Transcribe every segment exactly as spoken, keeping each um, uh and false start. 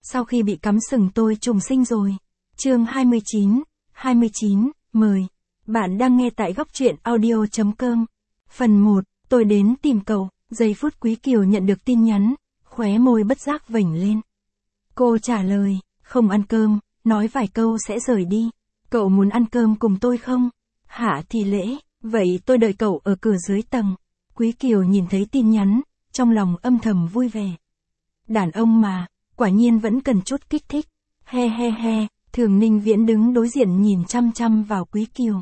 sau khi bị cắm sừng tôi trùng sinh rồi. Chương hai mươi chín, hai mươi chín, mời. Bạn đang nghe tại góc truyện audio chấm com. Phần một, tôi đến tìm cậu. Giây phút Quý Kiều nhận được tin nhắn, khóe môi bất giác vểnh lên. Cô trả lời, không ăn cơm, nói vài câu sẽ rời đi. Cậu muốn ăn cơm cùng tôi không? Hạ thì lễ, vậy tôi đợi cậu ở cửa dưới tầng. Quý Kiều nhìn thấy tin nhắn, trong lòng âm thầm vui vẻ. Đàn ông mà, quả nhiên vẫn cần chút kích thích. He he he, Thường Ninh Viễn đứng đối diện nhìn chăm chăm vào Quý Kiều.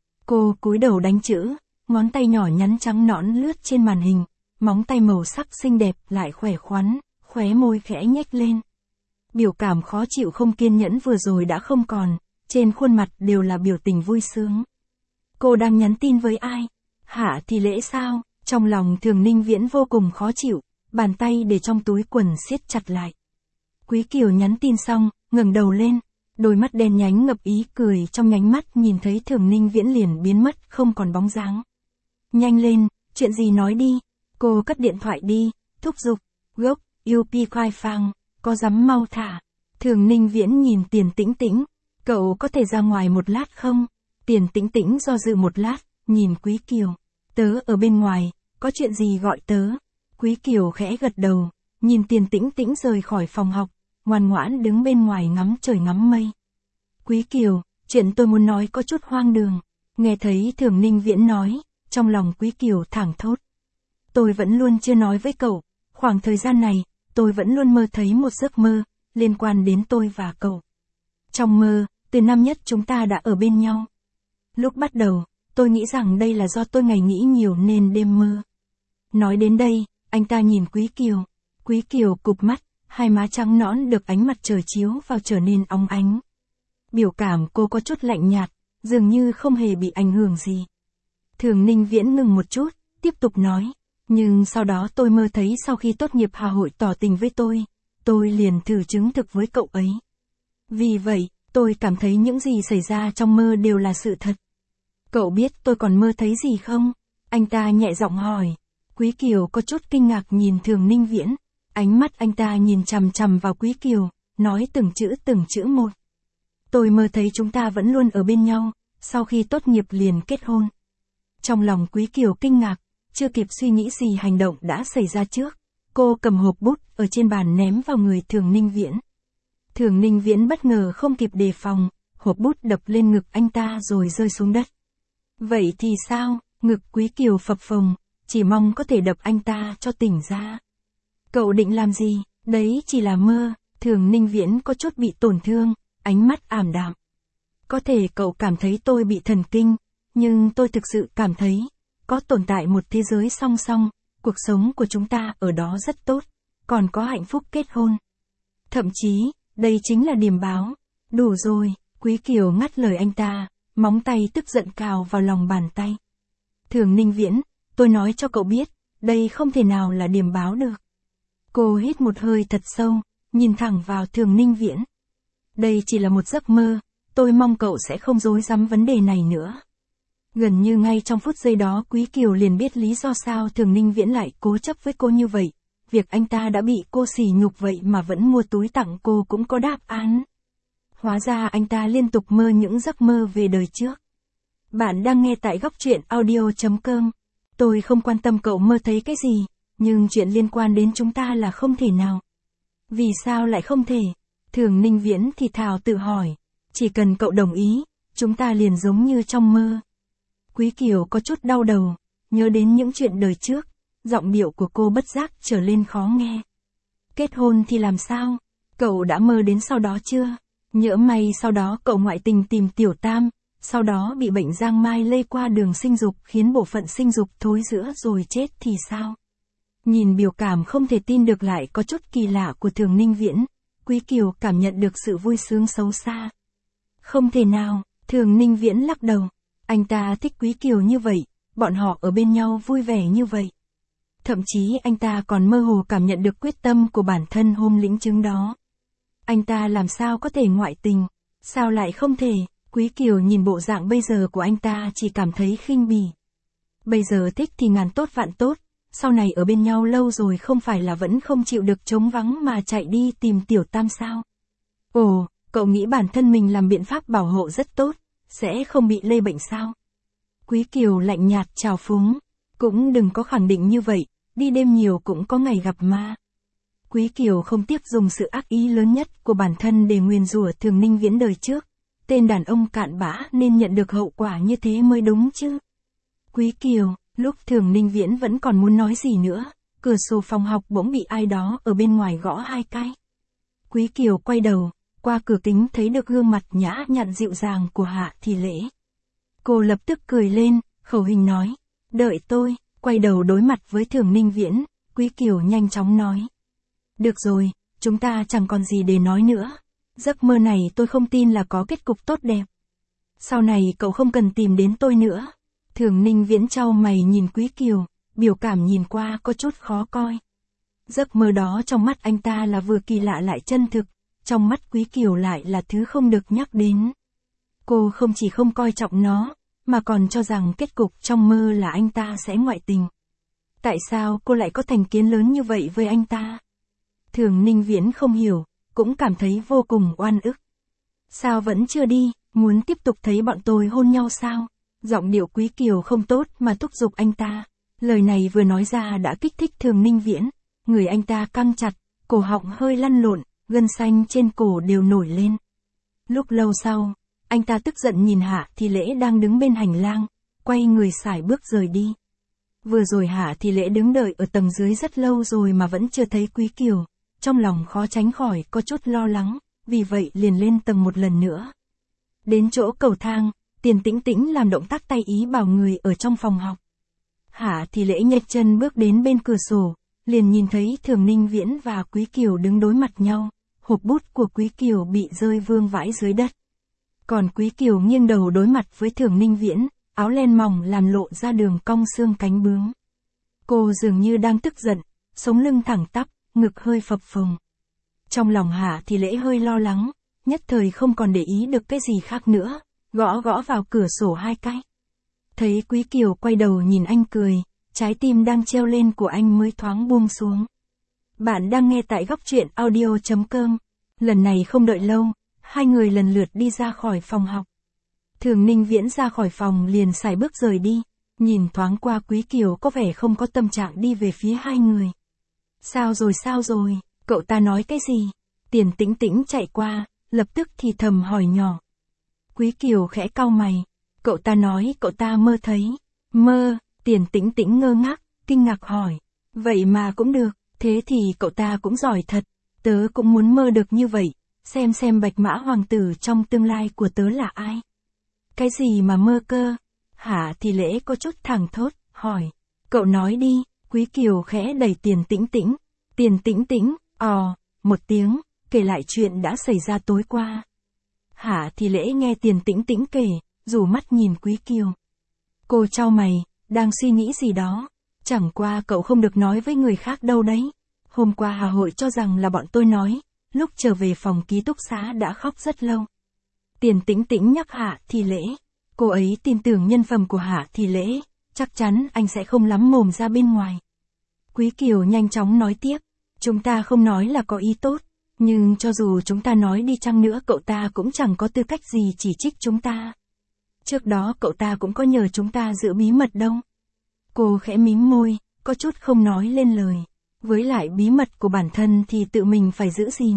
Cô cúi đầu đánh chữ, ngón tay nhỏ nhắn trắng nõn lướt trên màn hình, móng tay màu sắc xinh đẹp lại khỏe khoắn, khóe môi khẽ nhếch lên. Biểu cảm khó chịu không kiên nhẫn vừa rồi đã không còn, trên khuôn mặt đều là biểu tình vui sướng. Cô đang nhắn tin với ai? Hạ thì lễ sao? Trong lòng Thường Ninh Viễn vô cùng khó chịu, bàn tay để trong túi quần siết chặt lại. Quý Kiều nhắn tin xong, ngẩng đầu lên, đôi mắt đen nhánh ngập ý cười, trong nhánh mắt nhìn thấy Thường Ninh Viễn liền biến mất không còn bóng dáng. Nhanh lên, chuyện gì nói đi. Cô cất điện thoại đi, thúc giục. Gốc, u pê khoai phang, có dám mau thả. Thường Ninh Viễn nhìn Tiền Tĩnh Tĩnh. Cậu có thể ra ngoài một lát không? Tiền Tĩnh Tĩnh do dự một lát, nhìn Quý Kiều. Tớ ở bên ngoài, có chuyện gì gọi tớ? Quý Kiều khẽ gật đầu, nhìn Tiền Tĩnh Tĩnh rời khỏi phòng học, ngoan ngoãn đứng bên ngoài ngắm trời ngắm mây. Quý Kiều, chuyện tôi muốn nói có chút hoang đường. Nghe thấy Thường Ninh Viễn nói, trong lòng Quý Kiều thảng thốt. Tôi vẫn luôn chưa nói với cậu, khoảng thời gian này, tôi vẫn luôn mơ thấy một giấc mơ, liên quan đến tôi và cậu. Trong mơ, từ năm nhất chúng ta đã ở bên nhau. Lúc bắt đầu, tôi nghĩ rằng đây là do tôi ngày nghĩ nhiều nên đêm mơ. Nói đến đây, anh ta nhìn Quý Kiều. Quý Kiều cụp mắt, hai má trắng nõn được ánh mặt trời chiếu vào trở nên óng ánh. Biểu cảm cô có chút lạnh nhạt, dường như không hề bị ảnh hưởng gì. Thường Ninh Viễn ngừng một chút, tiếp tục nói. Nhưng sau đó tôi mơ thấy sau khi tốt nghiệp Hà Hội tỏ tình với tôi, tôi liền thử chứng thực với cậu ấy. Vì vậy, tôi cảm thấy những gì xảy ra trong mơ đều là sự thật. Cậu biết tôi còn mơ thấy gì không? Anh ta nhẹ giọng hỏi. Quý Kiều có chút kinh ngạc nhìn Thường Ninh Viễn. Ánh mắt anh ta nhìn chằm chằm vào Quý Kiều, nói từng chữ từng chữ một. Tôi mơ thấy chúng ta vẫn luôn ở bên nhau, sau khi tốt nghiệp liền kết hôn. Trong lòng Quý Kiều kinh ngạc, chưa kịp suy nghĩ gì hành động đã xảy ra trước. Cô cầm hộp bút ở trên bàn ném vào người Thường Ninh Viễn. Thường Ninh Viễn bất ngờ không kịp đề phòng, hộp bút đập lên ngực anh ta rồi rơi xuống đất. Vậy thì sao? Ngực Quý Kiều phập phồng, chỉ mong có thể đập anh ta cho tỉnh ra. Cậu định làm gì? Đấy chỉ là mơ. Thường Ninh Viễn có chút bị tổn thương, ánh mắt ảm đạm. Có thể cậu cảm thấy tôi bị thần kinh, nhưng tôi thực sự cảm thấy, có tồn tại một thế giới song song, cuộc sống của chúng ta ở đó rất tốt, còn có hạnh phúc kết hôn. Thậm chí, đây chính là điềm báo. Đủ rồi, Quý Kiều ngắt lời anh ta, móng tay tức giận cào vào lòng bàn tay. Thường Ninh Viễn, tôi nói cho cậu biết, đây không thể nào là điềm báo được. Cô hít một hơi thật sâu, nhìn thẳng vào Thường Ninh Viễn. Đây chỉ là một giấc mơ, tôi mong cậu sẽ không rối rắm vấn đề này nữa. Gần như ngay trong phút giây đó Quý Kiều liền biết lý do sao Thường Ninh Viễn lại cố chấp với cô như vậy. Việc anh ta đã bị cô sỉ nhục vậy mà vẫn mua túi tặng cô cũng có đáp án. Hóa ra anh ta liên tục mơ những giấc mơ về đời trước. Bạn đang nghe tại góc truyện audio chấm com. Tôi không quan tâm cậu mơ thấy cái gì, nhưng chuyện liên quan đến chúng ta là không thể nào. Vì sao lại không thể? Thường Ninh Viễn thì thào tự hỏi. Chỉ cần cậu đồng ý, chúng ta liền giống như trong mơ. Quý Kiều có chút đau đầu, nhớ đến những chuyện đời trước, giọng điệu của cô bất giác trở lên khó nghe. Kết hôn thì làm sao? Cậu đã mơ đến sau đó chưa? Nhỡ may sau đó cậu ngoại tình tìm Tiểu Tam, sau đó bị bệnh giang mai lây qua đường sinh dục khiến bộ phận sinh dục thối rữa rồi chết thì sao? Nhìn biểu cảm không thể tin được lại có chút kỳ lạ của Thường Ninh Viễn, Quý Kiều cảm nhận được sự vui sướng xấu xa. Không thể nào, Thường Ninh Viễn lắc đầu. Anh ta thích Quý Kiều như vậy, bọn họ ở bên nhau vui vẻ như vậy. Thậm chí anh ta còn mơ hồ cảm nhận được quyết tâm của bản thân hôm lĩnh chứng đó. Anh ta làm sao có thể ngoại tình? Sao lại không thể? Quý Kiều nhìn bộ dạng bây giờ của anh ta chỉ cảm thấy khinh bỉ. Bây giờ thích thì ngàn tốt vạn tốt, sau này ở bên nhau lâu rồi không phải là vẫn không chịu được trống vắng mà chạy đi tìm Tiểu Tam sao? Ồ, cậu nghĩ bản thân mình làm biện pháp bảo hộ rất tốt, sẽ không bị lây bệnh sao? Quý Kiều lạnh nhạt trào phúng, cũng đừng có khẳng định như vậy, đi đêm nhiều cũng có ngày gặp ma. Quý Kiều không tiếc dùng sự ác ý lớn nhất của bản thân để nguyền rủa Thường Ninh Viễn đời trước. Tên đàn ông cạn bã nên nhận được hậu quả như thế mới đúng chứ. Quý Kiều, lúc Thường Ninh Viễn vẫn còn muốn nói gì nữa, cửa sổ phòng học bỗng bị ai đó ở bên ngoài gõ hai cái. Quý Kiều quay đầu, qua cửa kính thấy được gương mặt nhã nhặn dịu dàng của Hạ Thị Lễ. Cô lập tức cười lên, khẩu hình nói, đợi tôi, quay đầu đối mặt với Thường Ninh Viễn, Quý Kiều nhanh chóng nói. Được rồi, chúng ta chẳng còn gì để nói nữa. Giấc mơ này tôi không tin là có kết cục tốt đẹp. Sau này cậu không cần tìm đến tôi nữa. Thường Ninh Viễn chau mày nhìn Quý Kiều, biểu cảm nhìn qua có chút khó coi. Giấc mơ đó trong mắt anh ta là vừa kỳ lạ lại chân thực, trong mắt Quý Kiều lại là thứ không được nhắc đến. Cô không chỉ không coi trọng nó, mà còn cho rằng kết cục trong mơ là anh ta sẽ ngoại tình. Tại sao cô lại có thành kiến lớn như vậy với anh ta? Thường Ninh Viễn không hiểu, cũng cảm thấy vô cùng oan ức. Sao vẫn chưa đi, muốn tiếp tục thấy bọn tôi hôn nhau sao? Giọng điệu Quý Kiều không tốt mà thúc giục anh ta. Lời này vừa nói ra đã kích thích Thường Ninh Viễn, người anh ta căng chặt, cổ họng hơi lăn lộn, gân xanh trên cổ đều nổi lên. Lúc lâu sau, anh ta tức giận nhìn Hạ Thị Lễ đang đứng bên hành lang, quay người sải bước rời đi. Vừa rồi Hạ Thị Lễ đứng đợi ở tầng dưới rất lâu rồi mà vẫn chưa thấy Quý Kiều, trong lòng khó tránh khỏi có chút lo lắng, vì vậy liền lên tầng một lần nữa. Đến chỗ cầu thang, Tiền Tĩnh Tĩnh làm động tác tay ý bảo người ở trong phòng học. Hạ Thị Lễ nhếch chân bước đến bên cửa sổ, liền nhìn thấy Thường Ninh Viễn và Quý Kiều đứng đối mặt nhau, hộp bút của Quý Kiều bị rơi vương vãi dưới đất. Còn Quý Kiều nghiêng đầu đối mặt với Thường Ninh Viễn, áo len mỏng làm lộ ra đường cong xương cánh bướm. Cô dường như đang tức giận, sống lưng thẳng tắp, ngực hơi phập phồng. Trong lòng Hạ Thị Lễ hơi lo lắng, nhất thời không còn để ý được cái gì khác nữa, gõ gõ vào cửa sổ hai cái. Thấy Quý Kiều quay đầu nhìn anh cười, trái tim đang treo lên của anh mới thoáng buông xuống. Bạn đang nghe tại góc truyện audio chấm com. Lần này không đợi lâu, hai người lần lượt đi ra khỏi phòng học. Thường Ninh Viễn ra khỏi phòng liền sải bước rời đi, nhìn thoáng qua Quý Kiều có vẻ không có tâm trạng đi về phía hai người. Sao rồi sao rồi, cậu ta nói cái gì? Tiền Tĩnh Tĩnh chạy qua, lập tức thì thầm hỏi nhỏ. Quý Kiều khẽ cau mày, cậu ta nói cậu ta mơ thấy. Mơ, Tiền Tĩnh Tĩnh ngơ ngác, kinh ngạc hỏi. Vậy mà cũng được, thế thì cậu ta cũng giỏi thật, tớ cũng muốn mơ được như vậy, xem xem Bạch Mã Hoàng tử trong tương lai của tớ là ai. Cái gì mà mơ cơ? Hạ Thị Lễ có chút thẳng thốt, hỏi. Cậu nói đi, Quý Kiều khẽ đẩy Tiền Tĩnh Tĩnh. Tiền Tĩnh Tĩnh, ò, một tiếng, kể lại chuyện đã xảy ra tối qua. Hạ Thị Lễ nghe Tiền Tĩnh Tĩnh kể, rủ mắt nhìn Quý Kiều. Cô chau mày, đang suy nghĩ gì đó. Chẳng qua cậu không được nói với người khác đâu đấy. Hôm qua Hà Hội cho rằng là bọn tôi nói, lúc trở về phòng ký túc xá đã khóc rất lâu. Tiền Tĩnh Tĩnh nhắc Hạ Thị Lễ. Cô ấy tin tưởng nhân phẩm của Hạ Thị Lễ, chắc chắn anh sẽ không lắm mồm ra bên ngoài. Quý Kiều nhanh chóng nói tiếp, chúng ta không nói là có ý tốt, nhưng cho dù chúng ta nói đi chăng nữa cậu ta cũng chẳng có tư cách gì chỉ trích chúng ta. Trước đó cậu ta cũng có nhờ chúng ta giữ bí mật đâu. Cô khẽ mím môi, có chút không nói lên lời. Với lại bí mật của bản thân thì tự mình phải giữ gìn.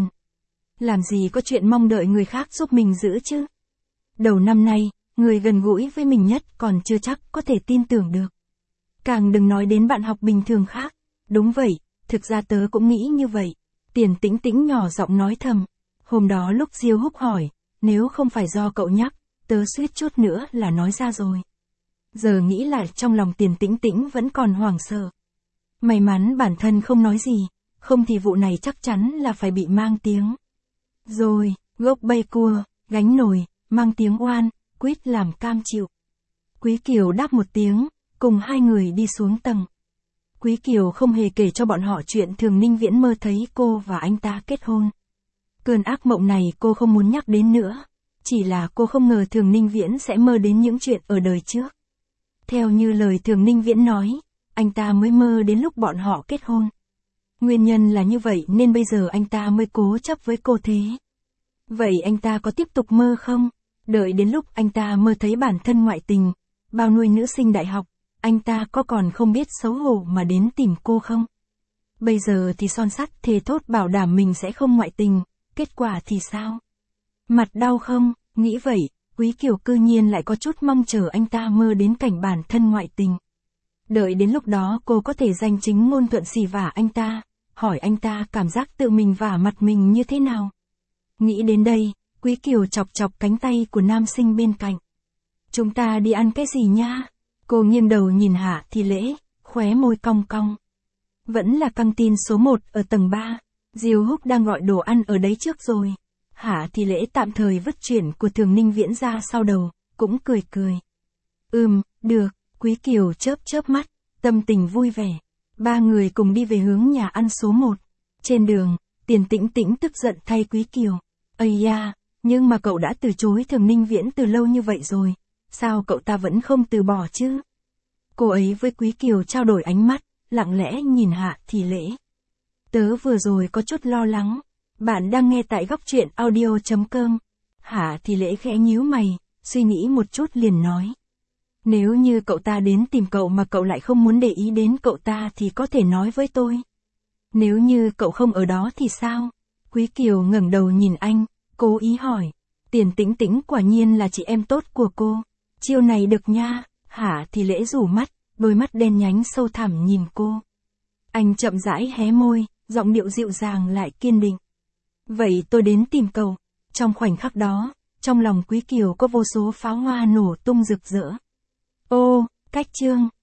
Làm gì có chuyện mong đợi người khác giúp mình giữ chứ. Đầu năm nay, người gần gũi với mình nhất còn chưa chắc có thể tin tưởng được. Càng đừng nói đến bạn học bình thường khác. Đúng vậy, thực ra tớ cũng nghĩ như vậy. Tiền Tĩnh Tĩnh nhỏ giọng nói thầm. Hôm đó lúc Diêu Húc hỏi, nếu không phải do cậu nhắc, tớ suýt chút nữa là nói ra rồi. Giờ nghĩ lại trong lòng Tiền Tĩnh Tĩnh vẫn còn hoảng sợ. May mắn bản thân không nói gì, không thì vụ này chắc chắn là phải bị mang tiếng. Rồi, gốc bay cua, gánh nồi, mang tiếng oan, quýt làm cam chịu. Quý Kiều đáp một tiếng, cùng hai người đi xuống tầng. Quý Kiều không hề kể cho bọn họ chuyện Thường Ninh Viễn mơ thấy cô và anh ta kết hôn. Cơn ác mộng này cô không muốn nhắc đến nữa, chỉ là cô không ngờ Thường Ninh Viễn sẽ mơ đến những chuyện ở đời trước. Theo như lời Thường Ninh Viễn nói, anh ta mới mơ đến lúc bọn họ kết hôn. Nguyên nhân là như vậy nên bây giờ anh ta mới cố chấp với cô thế. Vậy anh ta có tiếp tục mơ không? Đợi đến lúc anh ta mơ thấy bản thân ngoại tình, bao nuôi nữ sinh đại học, anh ta có còn không biết xấu hổ mà đến tìm cô không? Bây giờ thì son sắt thề thốt bảo đảm mình sẽ không ngoại tình, kết quả thì sao? Mặt đau không? Nghĩ vậy, Quý Kiều cư nhiên lại có chút mong chờ anh ta mơ đến cảnh bản thân ngoại tình. Đợi đến lúc đó cô có thể danh chính ngôn thuận xì vả anh ta, hỏi anh ta cảm giác tự mình vả mặt mình như thế nào. Nghĩ đến đây, Quý Kiều chọc chọc cánh tay của nam sinh bên cạnh. Chúng ta đi ăn cái gì nha? Cô nghiêng đầu nhìn Hạ Thị Lễ, khóe môi cong cong. Vẫn là căng tin số một ở tầng ba, Diêu Húc đang gọi đồ ăn ở đấy trước rồi. Hạ Thị Lễ tạm thời vứt chuyện của Thường Ninh Viễn ra sau đầu, cũng cười cười. Ừm, được, Quý Kiều chớp chớp mắt, tâm tình vui vẻ. Ba người cùng đi về hướng nhà ăn số một. Trên đường, Tiền Tĩnh Tĩnh tức giận thay Quý Kiều. Ây da, nhưng mà cậu đã từ chối Thường Ninh Viễn từ lâu như vậy rồi, sao cậu ta vẫn không từ bỏ chứ? Cô ấy với Quý Kiều trao đổi ánh mắt, lặng lẽ nhìn Hạ Thị Lễ. Tớ vừa rồi có chút lo lắng. Bạn đang nghe tại góc truyện audio chấm com. Hạ Thị Lễ khẽ nhíu mày, suy nghĩ một chút liền nói. Nếu như cậu ta đến tìm cậu mà cậu lại không muốn để ý đến cậu ta thì có thể nói với tôi. Nếu như cậu không ở đó thì sao? Quý Kiều ngẩng đầu nhìn anh, cố ý hỏi. Tiền Tĩnh Tĩnh quả nhiên là chị em tốt của cô. Chiêu này được nha. Hạ Thị Lễ rủ mắt, đôi mắt đen nhánh sâu thẳm nhìn cô. Anh chậm rãi hé môi, giọng điệu dịu dàng lại kiên định. Vậy tôi đến tìm cậu. Trong khoảnh khắc đó, trong lòng Quý Kiều có vô số pháo hoa nổ tung rực rỡ. Ô, cách chương.